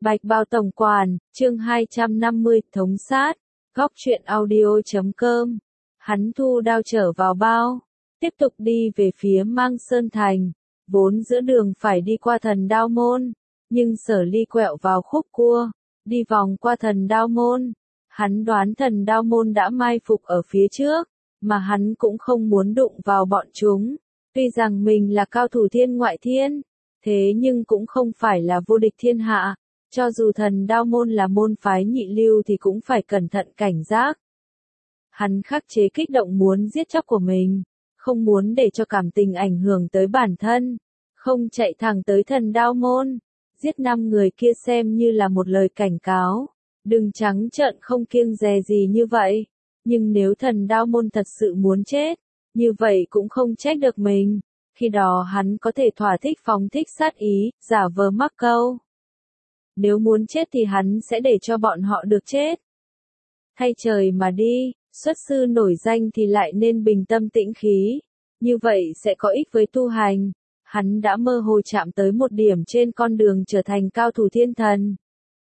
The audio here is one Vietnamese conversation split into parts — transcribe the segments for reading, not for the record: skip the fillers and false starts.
Bạch Bao Tổng Quản, chương 250, thống sát, góc truyện audio.com. Hắn thu đao trở vào bao, tiếp tục đi về phía Mang Sơn Thành, vốn giữa đường phải đi qua Thần Đao Môn, nhưng Sở Ly quẹo vào khúc cua, đi vòng qua Thần Đao Môn. Hắn đoán Thần Đao Môn đã mai phục ở phía trước, mà hắn cũng không muốn đụng vào bọn chúng. Tuy rằng mình là cao thủ thiên ngoại thiên, thế nhưng cũng không phải là vô địch thiên hạ. Cho dù Thần Đao Môn là môn phái nhị lưu thì cũng phải cẩn thận cảnh giác. Hắn khắc chế kích động muốn giết chóc của mình, không muốn để cho cảm tình ảnh hưởng tới bản thân, không chạy thẳng tới Thần Đao Môn, giết 5 người kia xem như là một lời cảnh cáo, đừng trắng trợn không kiêng dè gì như vậy. Nhưng nếu Thần Đao Môn thật sự muốn chết, như vậy cũng không trách được mình, khi đó hắn có thể thỏa thích phóng thích sát ý, giả vờ mắc câu. Nếu muốn chết thì hắn sẽ để cho bọn họ được chết. Thay trời mà đi, xuất sư nổi danh thì lại nên bình tâm tĩnh khí, như vậy sẽ có ích với tu hành. Hắn đã mơ hồ chạm tới một điểm trên con đường trở thành cao thủ thiên thần.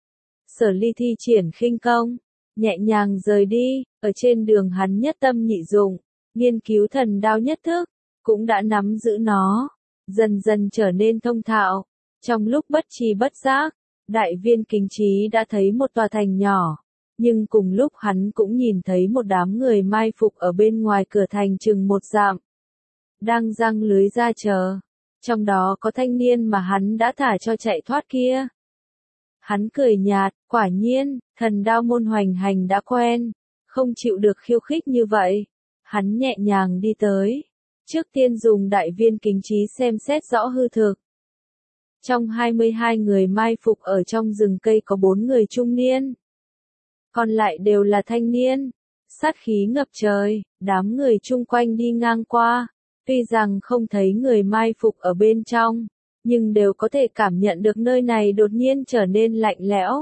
Sở Ly thi triển khinh công, nhẹ nhàng rời đi, ở trên đường hắn nhất tâm nhị dụng, nghiên cứu thần đao nhất thức, cũng đã nắm giữ nó, dần dần trở nên thông thạo. Trong lúc bất tri bất giác, Đại Viên Kính Trí đã thấy một tòa thành nhỏ, nhưng cùng lúc hắn cũng nhìn thấy một đám người mai phục ở bên ngoài cửa thành chừng 1 dặm, đang giăng lưới ra chờ. Trong đó có thanh niên mà hắn đã thả cho chạy thoát kia. Hắn cười nhạt, quả nhiên, Thần Đao Môn hoành hành đã quen, không chịu được khiêu khích như vậy. Hắn nhẹ nhàng đi tới, trước tiên dùng Đại Viên Kính Trí xem xét rõ hư thực. Trong 22 người mai phục ở trong rừng cây có 4 người trung niên, còn lại đều là thanh niên, sát khí ngập trời. Đám người chung quanh đi ngang qua, tuy rằng không thấy người mai phục ở bên trong, nhưng đều có thể cảm nhận được nơi này đột nhiên trở nên lạnh lẽo.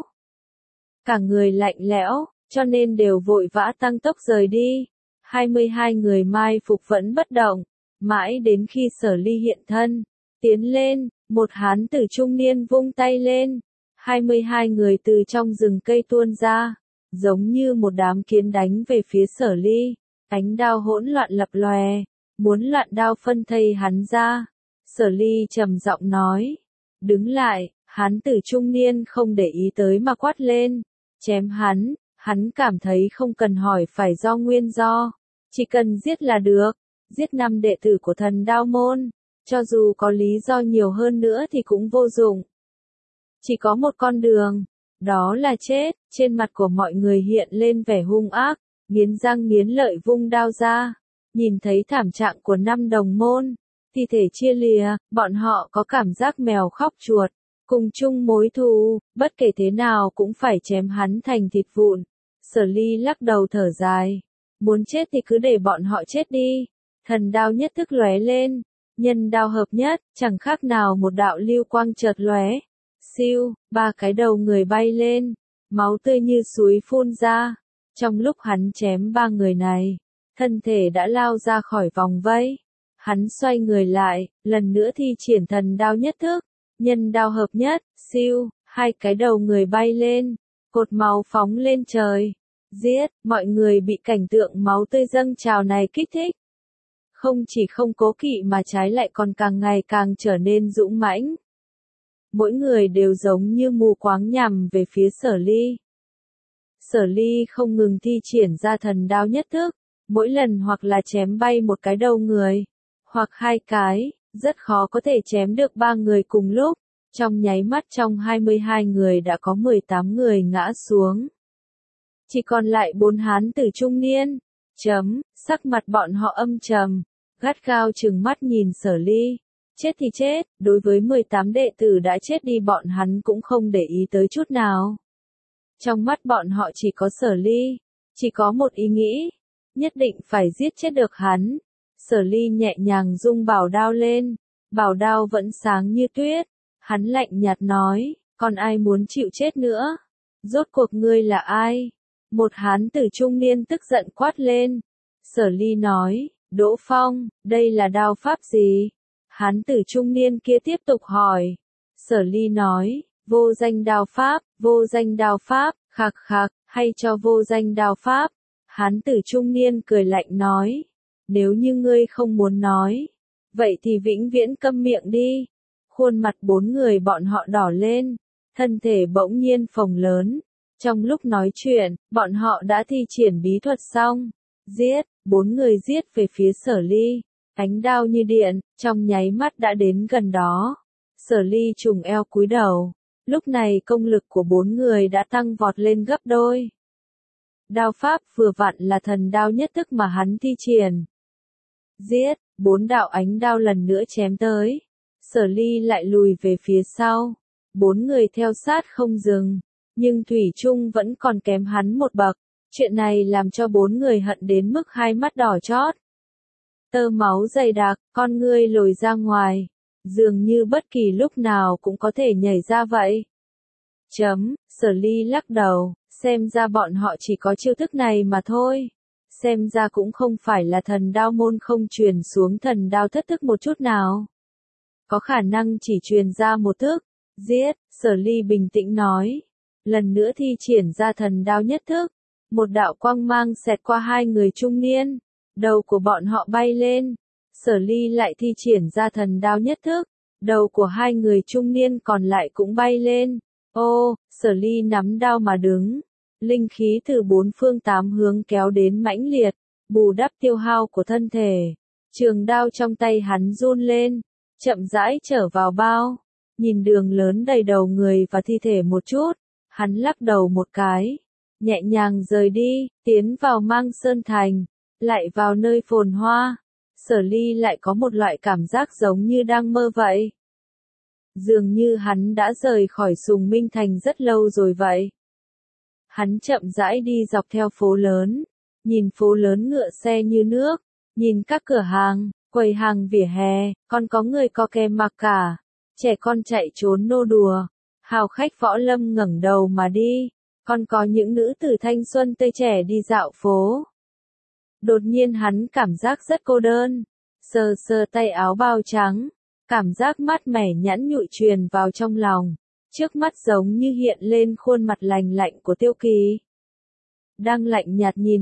Cả người lạnh lẽo, cho nên đều vội vã tăng tốc rời đi. 22 người mai phục vẫn bất động, mãi đến khi Sở Ly hiện thân, tiến lên, một hán tử trung niên vung tay lên, 22 người từ trong rừng cây tuôn ra, giống như một đám kiến đánh về phía Sở Ly, ánh đao hỗn loạn lập lòe, muốn loạn đao phân thây hắn ra. Sở Ly trầm giọng nói, đứng lại. Hán tử trung niên không để ý tới mà quát lên, chém hắn. Hắn cảm thấy không cần hỏi phải do nguyên do, chỉ cần giết là được, giết 5 đệ tử của Thần Đao Môn, cho dù có lý do nhiều hơn nữa thì cũng vô dụng. Chỉ có một con đường, đó là chết. Trên mặt của mọi người hiện lên vẻ hung ác, nghiến răng nghiến lợi vung đao ra. Nhìn thấy thảm trạng của 5 đồng môn, thi thể chia lìa, bọn họ có cảm giác mèo khóc chuột, cùng chung mối thù, bất kể thế nào cũng phải chém hắn thành thịt vụn. Sở Ly lắc đầu thở dài, muốn chết thì cứ để bọn họ chết đi. Thần đao nhất thức lóe lên, nhân đao hợp nhất, chẳng khác nào một đạo lưu quang chợt lóe. Siêu, 3 cái đầu người bay lên, máu tươi như suối phun ra. Trong lúc hắn chém 3 người này, thân thể đã lao ra khỏi vòng vây. Hắn xoay người lại, lần nữa thi triển thần đao nhất thức, nhân đao hợp nhất, siêu, 2 cái đầu người bay lên, cột máu phóng lên trời. Giết, mọi người bị cảnh tượng máu tươi dâng trào này kích thích. Không chỉ không cố kỵ mà trái lại còn càng ngày càng trở nên dũng mãnh. Mỗi người đều giống như mù quáng nhằm về phía Sở Ly. Sở Ly không ngừng thi triển ra thần đao nhất thức, mỗi lần hoặc là chém bay một cái đầu người, hoặc 2 cái, rất khó có thể chém được 3 người cùng lúc. Trong nháy mắt trong 22 người đã có 18 người ngã xuống. Chỉ còn lại 4 hán tử trung niên. Sắc mặt bọn họ âm trầm, gắt gao trừng mắt nhìn Sở Ly. Chết thì chết, đối với 18 đệ tử đã chết đi bọn hắn cũng không để ý tới chút nào. Trong mắt bọn họ chỉ có Sở Ly, chỉ có một ý nghĩ, nhất định phải giết chết được hắn. Sở Ly nhẹ nhàng rung bảo đao lên, bảo đao vẫn sáng như tuyết. Hắn lạnh nhạt nói, còn ai muốn chịu chết nữa? Rốt cuộc ngươi là ai? Một hán tử trung niên tức giận quát lên. Sở Ly nói, Đỗ Phong, đây là đao pháp gì? Hán tử trung niên kia tiếp tục hỏi. Sở Ly nói, Vô danh đao pháp, khạc khạc, hay cho vô danh đao pháp. Hán tử trung niên cười lạnh nói. Nếu như ngươi không muốn nói, vậy thì vĩnh viễn câm miệng đi. Khuôn mặt bốn người bọn họ đỏ lên, thân thể bỗng nhiên phồng lớn. Trong lúc nói chuyện, bọn họ đã thi triển bí thuật xong. Giết, bốn người giết về phía Sở Ly. Ánh đao như điện, trong nháy mắt đã đến gần đó. Sở Ly trùng eo cúi đầu. Lúc này công lực của bốn người đã tăng vọt lên gấp đôi. Đao pháp vừa vặn là thần đao nhất thức mà hắn thi triển. Giết, bốn đạo ánh đao lần nữa chém tới. Sở Ly lại lùi về phía sau. Bốn người theo sát không dừng. Nhưng Thủy Trung vẫn còn kém hắn một bậc. Chuyện này làm cho bốn người hận đến mức hai mắt đỏ chót. Tơ máu dày đặc, con ngươi lồi ra ngoài. Dường như bất kỳ lúc nào cũng có thể nhảy ra vậy. Sở Ly lắc đầu, xem ra bọn họ chỉ có chiêu thức này mà thôi. Xem ra cũng không phải là thần đao môn không truyền xuống thần đao thất thức một chút nào. Có khả năng chỉ truyền ra một thức. Giết, Sở Ly bình tĩnh nói. Lần nữa thi triển ra thần đao nhất thức. Một đạo quang mang xẹt qua hai người trung niên. Đầu của bọn họ bay lên. Sở Ly lại thi triển ra thần đao nhất thức. Đầu của hai người trung niên còn lại cũng bay lên. Ô, Sở Ly nắm đao mà đứng. Linh khí từ bốn phương tám hướng kéo đến mãnh liệt, bù đắp tiêu hao của thân thể. Trường đao trong tay hắn run lên, chậm rãi trở vào bao. Nhìn đường lớn đầy đầu người và thi thể một chút, hắn lắc đầu một cái, nhẹ nhàng rời đi, tiến vào Mang Sơn Thành, lại vào nơi phồn hoa. Sở Ly lại có một loại cảm giác giống như đang mơ vậy. Dường như hắn đã rời khỏi Sùng Minh Thành rất lâu rồi vậy. Hắn chậm rãi đi dọc theo phố lớn, nhìn phố lớn ngựa xe như nước, nhìn các cửa hàng, quầy hàng vỉa hè, còn có người co kem mặc cả, trẻ con chạy trốn nô đùa, hào khách võ lâm ngẩng đầu mà đi, còn có những nữ tử thanh xuân tươi trẻ đi dạo phố. Đột nhiên hắn cảm giác rất cô đơn, sờ sờ tay áo bao trắng, cảm giác mát mẻ nhẵn nhụi truyền vào trong lòng. Trước mắt giống như hiện lên khuôn mặt lành lạnh của Tiêu Kỳ. Đang lạnh nhạt nhìn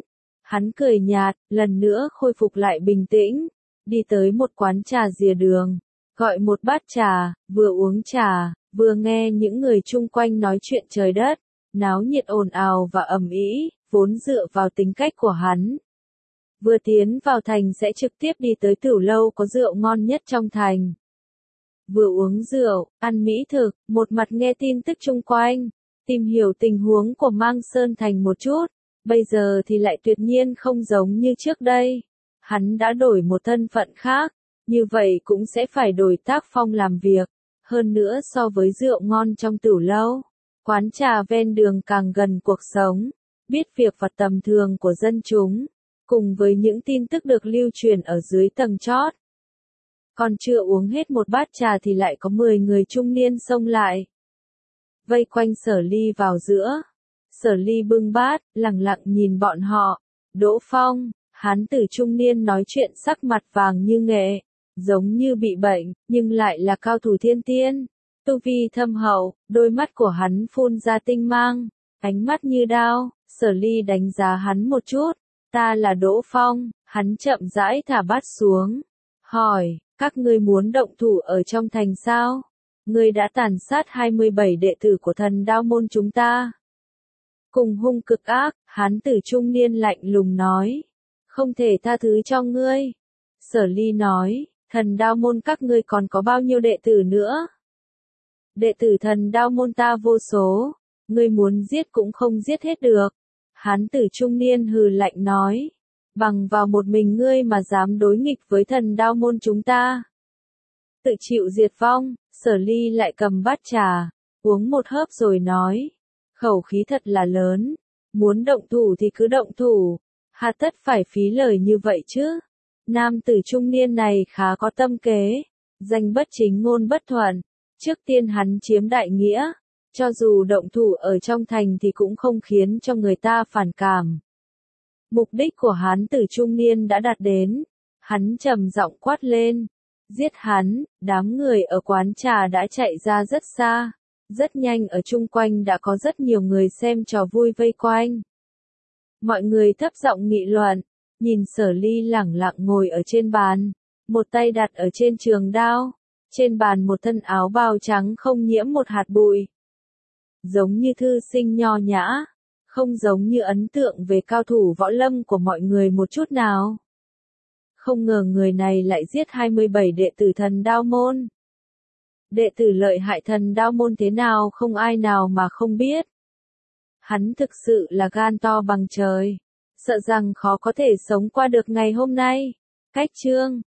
hắn cười nhạt, lần nữa khôi phục lại bình tĩnh, đi tới một quán trà rìa đường, gọi một bát trà, vừa uống trà, vừa nghe những người chung quanh nói chuyện trời đất, náo nhiệt ồn ào và ầm ĩ, vốn dựa vào tính cách của hắn. Vừa tiến vào thành sẽ trực tiếp đi tới tiểu lâu có rượu ngon nhất trong thành. Vừa uống rượu, ăn mỹ thực, một mặt nghe tin tức chung quanh, tìm hiểu tình huống của Mang Sơn Thành một chút, bây giờ thì lại tuyệt nhiên không giống như trước đây. Hắn đã đổi một thân phận khác, như vậy cũng sẽ phải đổi tác phong làm việc, hơn nữa so với rượu ngon trong tiểu lâu, quán trà ven đường càng gần cuộc sống, biết việc và tầm thường của dân chúng, cùng với những tin tức được lưu truyền ở dưới tầng chót. Còn chưa uống hết một bát trà thì lại có 10 người trung niên xông lại. Vây quanh Sở Ly vào giữa. Sở Ly bưng bát, lặng lặng nhìn bọn họ. Đỗ Phong, hán tử trung niên nói chuyện sắc mặt vàng như nghệ, giống như bị bệnh, nhưng lại là cao thủ thiên tiên. Tu vi thâm hậu, đôi mắt của hắn phun ra tinh mang, ánh mắt như đao. Sở Ly đánh giá hắn một chút. Ta là Đỗ Phong, hắn chậm rãi thả bát xuống. Hỏi. Các ngươi muốn động thủ ở trong thành sao? Ngươi đã tàn sát 27 đệ tử của thần đao môn chúng ta. Cùng hung cực ác, hán tử trung niên lạnh lùng nói. Không thể tha thứ cho ngươi. Sở Ly nói, thần đao môn các ngươi còn có bao nhiêu đệ tử nữa? Đệ tử thần đao môn ta vô số, ngươi muốn giết cũng không giết hết được. Hán tử trung niên hừ lạnh nói. Bằng vào một mình ngươi mà dám đối nghịch với thần đao môn chúng ta. Tự chịu diệt vong. Sở Ly lại cầm bát trà, uống một hớp rồi nói. Khẩu khí thật là lớn. Muốn động thủ thì cứ động thủ. Hà tất phải phí lời như vậy chứ. Nam tử trung niên này khá có tâm kế. Danh bất chính ngôn bất thuận. Trước tiên hắn chiếm đại nghĩa. Cho dù động thủ ở trong thành thì cũng không khiến cho người ta phản cảm. Mục đích của hán tử trung niên đã đạt đến. Hắn trầm giọng quát lên. Giết hắn, đám người ở quán trà đã chạy ra rất xa. Rất nhanh ở chung quanh đã có rất nhiều người xem trò vui vây quanh. Mọi người thấp giọng nghị luận, nhìn Sở Ly lẳng lặng ngồi ở trên bàn, một tay đặt ở trên trường đao, trên bàn một thân áo bào trắng không nhiễm một hạt bụi. Giống như thư sinh nho nhã, không giống như ấn tượng về cao thủ võ lâm của mọi người một chút nào. Không ngờ người này lại giết 27 đệ tử Thần Đao môn. Đệ tử lợi hại Thần Đao môn thế nào không ai nào mà không biết. Hắn thực sự là gan to bằng trời, sợ rằng khó có thể sống qua được ngày hôm nay. Cách chương